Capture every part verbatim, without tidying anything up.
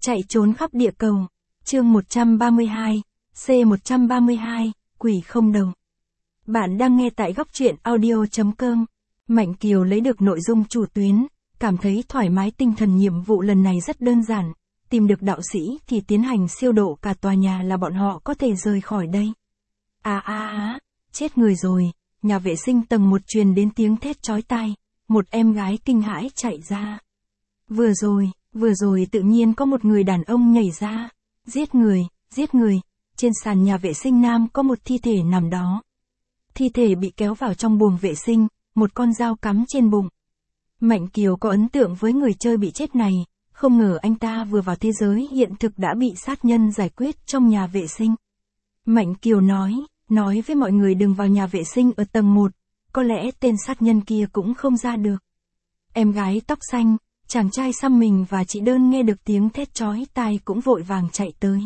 Chạy trốn khắp địa cầu. Chương một trăm ba mươi hai, C một trăm ba mươi hai, Quỷ không đầu. Bạn đang nghe tại góc truyện audio chấm com. Mạnh Kiều lấy được nội dung chủ tuyến, cảm thấy thoải mái tinh thần. Nhiệm vụ lần này rất đơn giản, tìm được đạo sĩ thì tiến hành siêu độ cả tòa nhà là bọn họ có thể rời khỏi đây. À à à, chết người rồi, nhà vệ sinh tầng một truyền đến tiếng thét chói tai, một em gái kinh hãi chạy ra. Vừa rồi, vừa rồi tự nhiên có một người đàn ông nhảy ra, giết người, giết người, trên sàn nhà vệ sinh nam có một thi thể nằm đó. Thi thể bị kéo vào trong buồng vệ sinh, một con dao cắm trên bụng. Mạnh Kiều có ấn tượng với người chơi bị chết này, không ngờ anh ta vừa vào thế giới hiện thực đã bị sát nhân giải quyết trong nhà vệ sinh. Mạnh Kiều nói, nói với mọi người đừng vào nhà vệ sinh ở tầng một, có lẽ tên sát nhân kia cũng không ra được. Em gái tóc xanh, chàng trai xăm mình và chị Đơn nghe được tiếng thét chói tai cũng vội vàng chạy tới.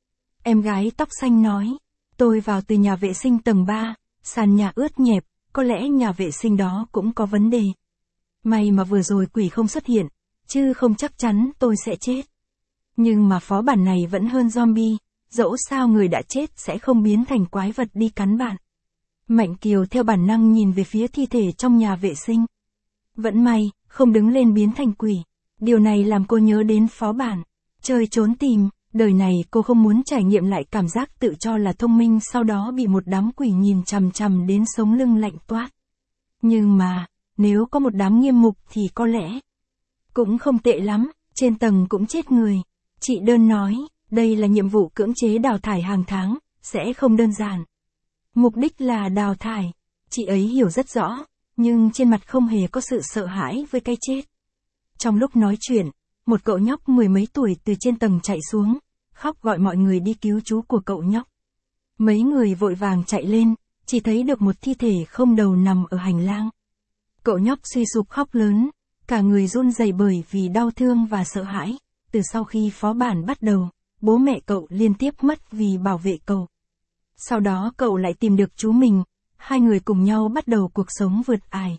Em gái tóc xanh nói, tôi vào từ nhà vệ sinh tầng ba, sàn nhà ướt nhẹp, có lẽ nhà vệ sinh đó cũng có vấn đề. May mà vừa rồi quỷ không xuất hiện, chứ không chắc chắn tôi sẽ chết. Nhưng mà phó bản này vẫn hơn zombie, dẫu sao người đã chết sẽ không biến thành quái vật đi cắn bạn. Mạnh Kiều theo bản năng nhìn về phía thi thể trong nhà vệ sinh. Vẫn may, không đứng lên biến thành quỷ. Điều này làm cô nhớ đến phó bản chơi trốn tìm, đời này cô không muốn trải nghiệm lại cảm giác tự cho là thông minh sau đó bị một đám quỷ nhìn chằm chằm đến sống lưng lạnh toát. Nhưng mà, nếu có một đám nghiêm mục thì có lẽ cũng không tệ lắm, trên tầng cũng chết người. Chị Đơn nói, đây là nhiệm vụ cưỡng chế đào thải hàng tháng, sẽ không đơn giản. Mục đích là đào thải, chị ấy hiểu rất rõ, nhưng trên mặt không hề có sự sợ hãi với cái chết. Trong lúc nói chuyện, một cậu nhóc mười mấy tuổi từ trên tầng chạy xuống, khóc gọi mọi người đi cứu chú của cậu nhóc. Mấy người vội vàng chạy lên, chỉ thấy được một thi thể không đầu nằm ở hành lang. Cậu nhóc suy sụp khóc lớn, cả người run rẩy bởi vì đau thương và sợ hãi. Từ sau khi phó bản bắt đầu, bố mẹ cậu liên tiếp mất vì bảo vệ cậu. Sau đó cậu lại tìm được chú mình, hai người cùng nhau bắt đầu cuộc sống vượt ải.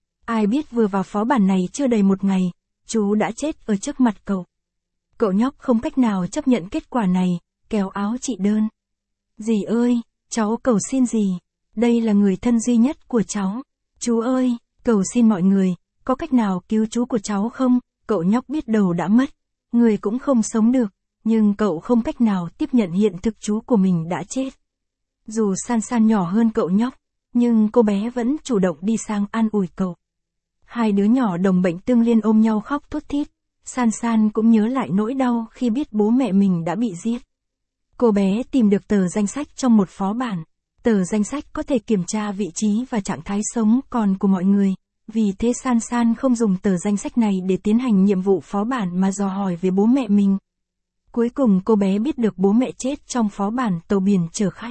Ai biết vừa vào phó bản này chưa đầy một ngày, chú đã chết ở trước mặt cậu. Cậu nhóc không cách nào chấp nhận kết quả này, kéo áo chị Đơn. Dì ơi, cháu cầu xin dì, đây là người thân duy nhất của cháu. Chú ơi, cầu xin mọi người, có cách nào cứu chú của cháu không? Cậu nhóc biết đầu đã mất, người cũng không sống được, nhưng cậu không cách nào tiếp nhận hiện thực chú của mình đã chết. Dù San San nhỏ hơn cậu nhóc, nhưng cô bé vẫn chủ động đi sang an ủi cậu. Hai đứa nhỏ đồng bệnh tương liên ôm nhau khóc thút thít, San San cũng nhớ lại nỗi đau khi biết bố mẹ mình đã bị giết. Cô bé tìm được tờ danh sách trong một phó bản. Tờ danh sách có thể kiểm tra vị trí và trạng thái sống còn của mọi người, vì thế San San không dùng tờ danh sách này để tiến hành nhiệm vụ phó bản mà dò hỏi về bố mẹ mình. Cuối cùng cô bé biết được bố mẹ chết trong phó bản tàu biển chở khách.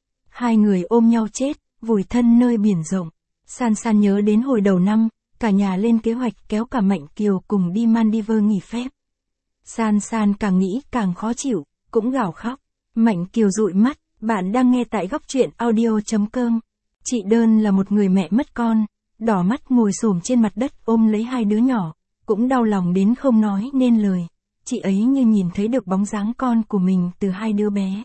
Hai người ôm nhau chết, vùi thân nơi biển rộng. San San nhớ đến hồi đầu năm, cả nhà lên kế hoạch kéo cả Mạnh Kiều cùng đi Maldives nghỉ phép. San San càng nghĩ càng khó chịu, cũng gào khóc. Mạnh Kiều dụi mắt, bạn đang nghe tại góc truyện audio chấm com. Chị Đơn là một người mẹ mất con, đỏ mắt ngồi xổm trên mặt đất ôm lấy hai đứa nhỏ, cũng đau lòng đến không nói nên lời. Chị ấy như nhìn thấy được bóng dáng con của mình từ hai đứa bé.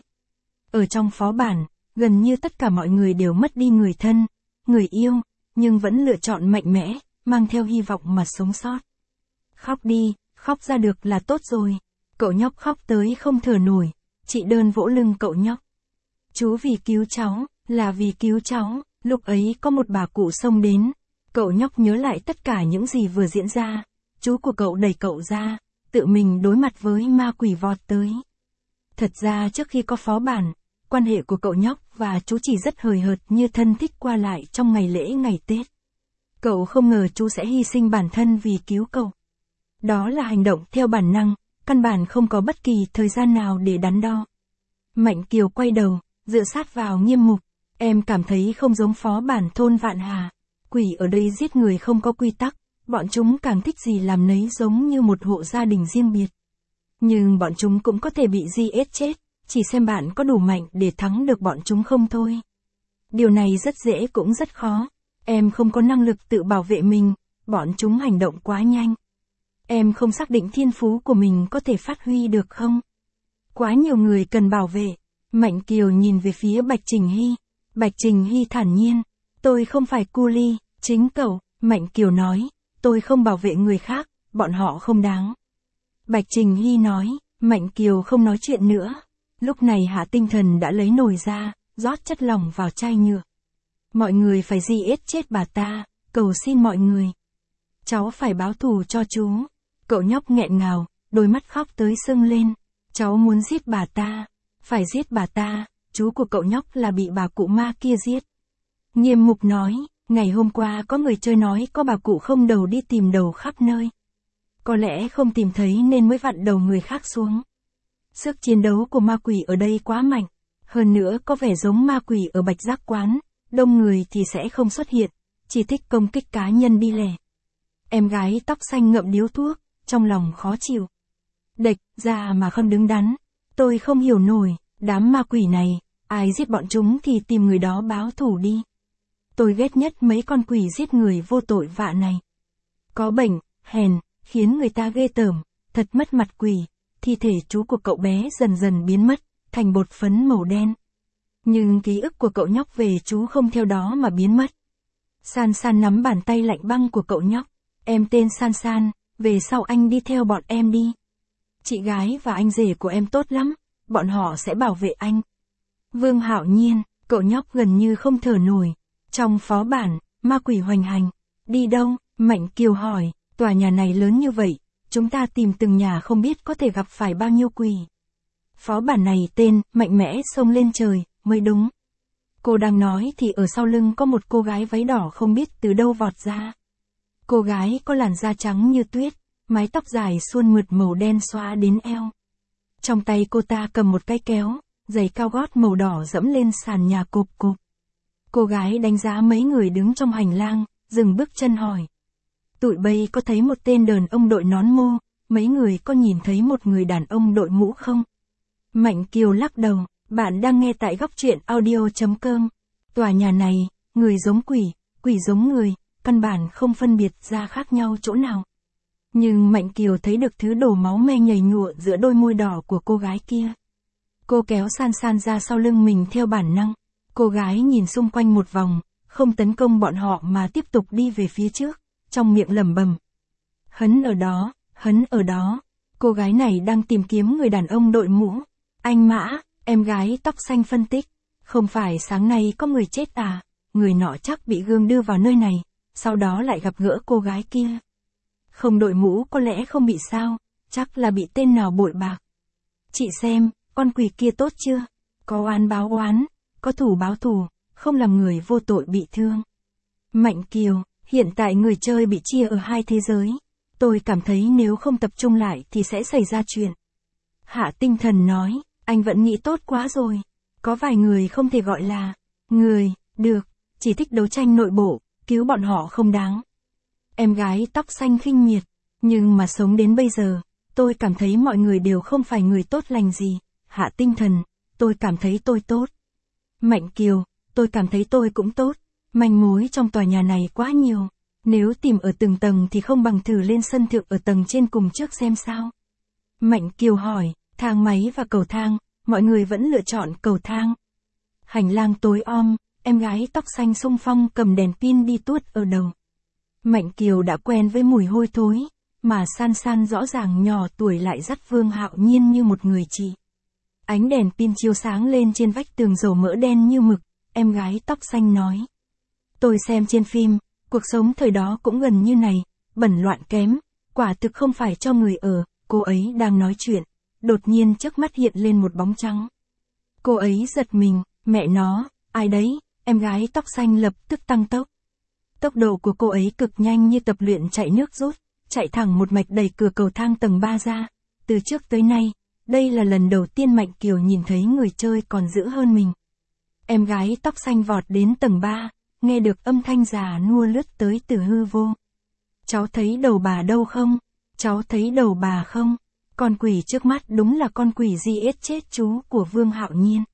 Ở trong phó bản, gần như tất cả mọi người đều mất đi người thân, người yêu, nhưng vẫn lựa chọn mạnh mẽ, mang theo hy vọng mà sống sót. Khóc đi, khóc ra được là tốt rồi. Cậu nhóc khóc tới không thở nổi, chị Đơn vỗ lưng cậu nhóc. Chú vì cứu cháu, là vì cứu cháu, lúc ấy có một bà cụ xông đến. Cậu nhóc nhớ lại tất cả những gì vừa diễn ra, chú của cậu đẩy cậu ra, tự mình đối mặt với ma quỷ vọt tới. Thật ra trước khi có phó bản, quan hệ của cậu nhóc và chú chỉ rất hời hợt như thân thích qua lại trong ngày lễ ngày Tết. Cậu không ngờ chú sẽ hy sinh bản thân vì cứu cậu. Đó là hành động theo bản năng, căn bản không có bất kỳ thời gian nào để đắn đo. Mạnh Kiều quay đầu, dựa sát vào Nghiêm Mục. Em cảm thấy không giống phó bản thôn Vạn Hà. Quỷ ở đây giết người không có quy tắc, bọn chúng càng thích gì làm nấy giống như một hộ gia đình riêng biệt. Nhưng bọn chúng cũng có thể bị giết chết, chỉ xem bạn có đủ mạnh để thắng được bọn chúng không thôi. Điều này rất dễ cũng rất khó. Em không có năng lực tự bảo vệ mình, bọn chúng hành động quá nhanh. Em không xác định thiên phú của mình có thể phát huy được không? Quá nhiều người cần bảo vệ. Mạnh Kiều nhìn về phía Bạch Trình Hy. Bạch Trình Hy thản nhiên. Tôi không phải cu li, chính cậu. Mạnh Kiều nói. Tôi không bảo vệ người khác, bọn họ không đáng. Bạch Trình Hy nói. Mạnh Kiều không nói chuyện nữa. Lúc này Hạ Tinh Thần đã lấy nồi ra, rót chất lỏng vào chai nhựa. Mọi người phải giết chết bà ta, cầu xin mọi người. Cháu phải báo thù cho chú. Cậu nhóc nghẹn ngào, đôi mắt khóc tới sưng lên. Cháu muốn giết bà ta, phải giết bà ta, chú của cậu nhóc là bị bà cụ ma kia giết. Nghiêm Mục nói, ngày hôm qua có người chơi nói có bà cụ không đầu đi tìm đầu khắp nơi. Có lẽ không tìm thấy nên mới vặn đầu người khác xuống. Sức chiến đấu của ma quỷ ở đây quá mạnh, hơn nữa có vẻ giống ma quỷ ở Bạch Giác Quán, đông người thì sẽ không xuất hiện, chỉ thích công kích cá nhân đi lẻ. Em gái tóc xanh ngậm điếu thuốc, trong lòng khó chịu. Đệch ra mà không đứng đắn, tôi không hiểu nổi, đám ma quỷ này, ai giết bọn chúng thì tìm người đó báo thù đi. Tôi ghét nhất mấy con quỷ giết người vô tội vạ này. Có bệnh, hèn, khiến người ta ghê tởm, thật mất mặt quỷ. Thi thể chú của cậu bé dần dần biến mất, thành bột phấn màu đen. Nhưng ký ức của cậu nhóc về chú không theo đó mà biến mất. San San nắm bàn tay lạnh băng của cậu nhóc. Em tên San San, về sau anh đi theo bọn em đi. Chị gái và anh rể của em tốt lắm, bọn họ sẽ bảo vệ anh. Vương Hạo Nhiên, cậu nhóc gần như không thở nổi. Trong phó bản, ma quỷ hoành hành. Đi đâu? Mạnh Kiều hỏi, tòa nhà này lớn như vậy, chúng ta tìm từng nhà không biết có thể gặp phải bao nhiêu quỷ. Phó bản này tên, mạnh mẽ xông lên trời, mới đúng. Cô đang nói thì ở sau lưng có một cô gái váy đỏ không biết từ đâu vọt ra. Cô gái có làn da trắng như tuyết, mái tóc dài suôn mượt màu đen xõa đến eo. Trong tay cô ta cầm một cái kéo, giày cao gót màu đỏ dẫm lên sàn nhà cộp cộp. Cô gái đánh giá mấy người đứng trong hành lang, dừng bước chân hỏi. Tụi bay có thấy một tên đàn ông đội nón mô, mấy người có nhìn thấy một người đàn ông đội mũ không? Mạnh Kiều lắc đầu, bạn đang nghe tại góc truyện audio chấm com. Tòa nhà này, người giống quỷ, quỷ giống người, căn bản không phân biệt ra khác nhau chỗ nào. Nhưng Mạnh Kiều thấy được thứ đổ máu me nhầy nhụa giữa đôi môi đỏ của cô gái kia. Cô kéo San San ra sau lưng mình theo bản năng. Cô gái nhìn xung quanh một vòng, không tấn công bọn họ mà tiếp tục đi về phía trước, trong miệng lẩm bẩm. Hấn ở đó, hấn ở đó. Cô gái này đang tìm kiếm người đàn ông đội mũ. Anh Mã, em gái tóc xanh phân tích. Không phải sáng nay có người chết à, người nọ chắc bị gương đưa vào nơi này, sau đó lại gặp gỡ cô gái kia. Không đội mũ có lẽ không bị sao, chắc là bị tên nào bội bạc. Chị xem, con quỷ kia tốt chưa? Có oán báo oán, có thù báo thù, không làm người vô tội bị thương. Mạnh Kiều, hiện tại người chơi bị chia ở hai thế giới. Tôi cảm thấy nếu không tập trung lại thì sẽ xảy ra chuyện. Hạ Tinh Thần nói, anh vẫn nghĩ tốt quá rồi. Có vài người không thể gọi là người, được, chỉ thích đấu tranh nội bộ, cứu bọn họ không đáng. Em gái tóc xanh khinh miệt, nhưng mà sống đến bây giờ, tôi cảm thấy mọi người đều không phải người tốt lành gì. Hạ Tinh Thần, tôi cảm thấy tôi tốt. Mạnh Kiều, tôi cảm thấy tôi cũng tốt. Manh mối trong tòa nhà này quá nhiều. Nếu tìm ở từng tầng thì không bằng thử lên sân thượng ở tầng trên cùng trước xem sao. Mạnh Kiều hỏi, thang máy và cầu thang, mọi người vẫn lựa chọn cầu thang. Hành lang tối om, em gái tóc xanh xung phong cầm đèn pin đi tuốt ở đầu. Mạnh Kiều đã quen với mùi hôi thối, mà San San rõ ràng nhỏ tuổi lại dắt Vương Hạo Nhiên như một người chị. Ánh đèn pin chiếu sáng lên trên vách tường dầu mỡ đen như mực, em gái tóc xanh nói. Tôi xem trên phim, cuộc sống thời đó cũng gần như này, bẩn loạn kém, quả thực không phải cho người ở. Cô ấy đang nói chuyện, đột nhiên trước mắt hiện lên một bóng trắng. Cô ấy giật mình, mẹ nó, ai đấy, em gái tóc xanh lập tức tăng tốc. Tốc độ của cô ấy cực nhanh như tập luyện chạy nước rút, chạy thẳng một mạch đẩy cửa cầu thang tầng ba ra. Từ trước tới nay, đây là lần đầu tiên Mạnh Kiều nhìn thấy người chơi còn dữ hơn mình. Em gái tóc xanh vọt đến tầng ba, nghe được âm thanh già nua lướt tới từ hư vô. Cháu thấy đầu bà đâu không? Cháu thấy đầu bà không? Con quỷ trước mắt đúng là con quỷ giết chết chú của Vương Hạo Nhiên.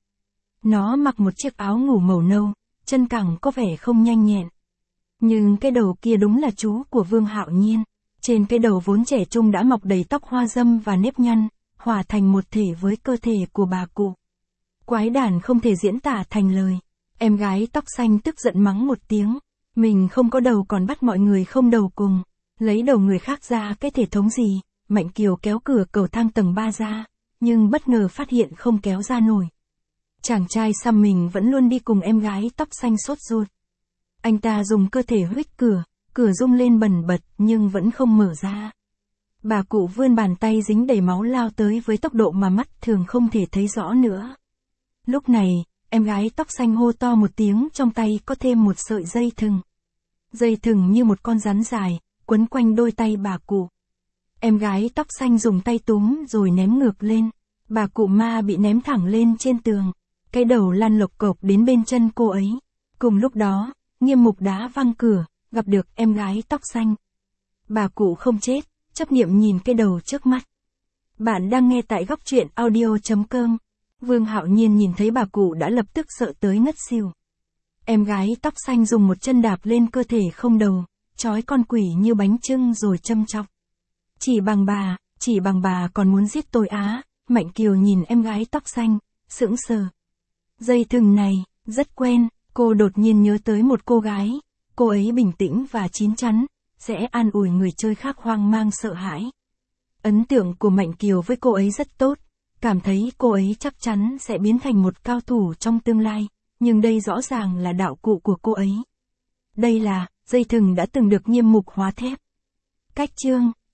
Nó mặc một chiếc áo ngủ màu nâu, chân cẳng có vẻ không nhanh nhẹn. Nhưng cái đầu kia đúng là chú của Vương Hạo Nhiên. Trên cái đầu vốn trẻ trung đã mọc đầy tóc hoa râm và nếp nhăn, hòa thành một thể với cơ thể của bà cụ. Quái đản không thể diễn tả thành lời. Em gái tóc xanh tức giận mắng một tiếng. Mình không có đầu còn bắt mọi người không đầu cùng. Lấy đầu người khác ra cái thể thống gì. Mạnh Kiều kéo cửa cầu thang tầng ba ra, nhưng bất ngờ phát hiện không kéo ra nổi. Chàng trai xăm mình vẫn luôn đi cùng em gái tóc xanh sốt ruột. Anh ta dùng cơ thể huých cửa, cửa rung lên bần bật nhưng vẫn không mở ra. Bà cụ vươn bàn tay dính đầy máu lao tới với tốc độ mà mắt thường không thể thấy rõ nữa. Lúc này, em gái tóc xanh hô to một tiếng, trong tay có thêm một sợi dây thừng. Dây thừng như một con rắn dài, quấn quanh đôi tay bà cụ. Em gái tóc xanh dùng tay túm rồi ném ngược lên. Bà cụ ma bị ném thẳng lên trên tường. Cái đầu lăn lộc cộc đến bên chân cô ấy. Cùng lúc đó, Nghiêm Mục đá văng cửa, gặp được em gái tóc xanh. Bà cụ không chết, chấp niệm nhìn cái đầu trước mắt. Bạn đang nghe tại góc truyện audio chấm com. Vương Hạo Nhiên nhìn thấy bà cụ đã lập tức sợ tới ngất xỉu. Em gái tóc xanh dùng một chân đạp lên cơ thể không đầu, trói con quỷ như bánh chưng rồi châm chọc. Chỉ bằng bà, chỉ bằng bà còn muốn giết tôi á. Mạnh Kiều nhìn em gái tóc xanh, sững sờ. Dây thừng này, rất quen, cô đột nhiên nhớ tới một cô gái. Cô ấy bình tĩnh và chín chắn, sẽ an ủi người chơi khác hoang mang sợ hãi. Ấn tượng của Mạnh Kiều với cô ấy rất tốt, cảm thấy cô ấy chắc chắn sẽ biến thành một cao thủ trong tương lai, nhưng đây rõ ràng là đạo cụ của cô ấy. Đây là, dây thừng đã từng được Nghiêm Mục hóa thép. Cách chương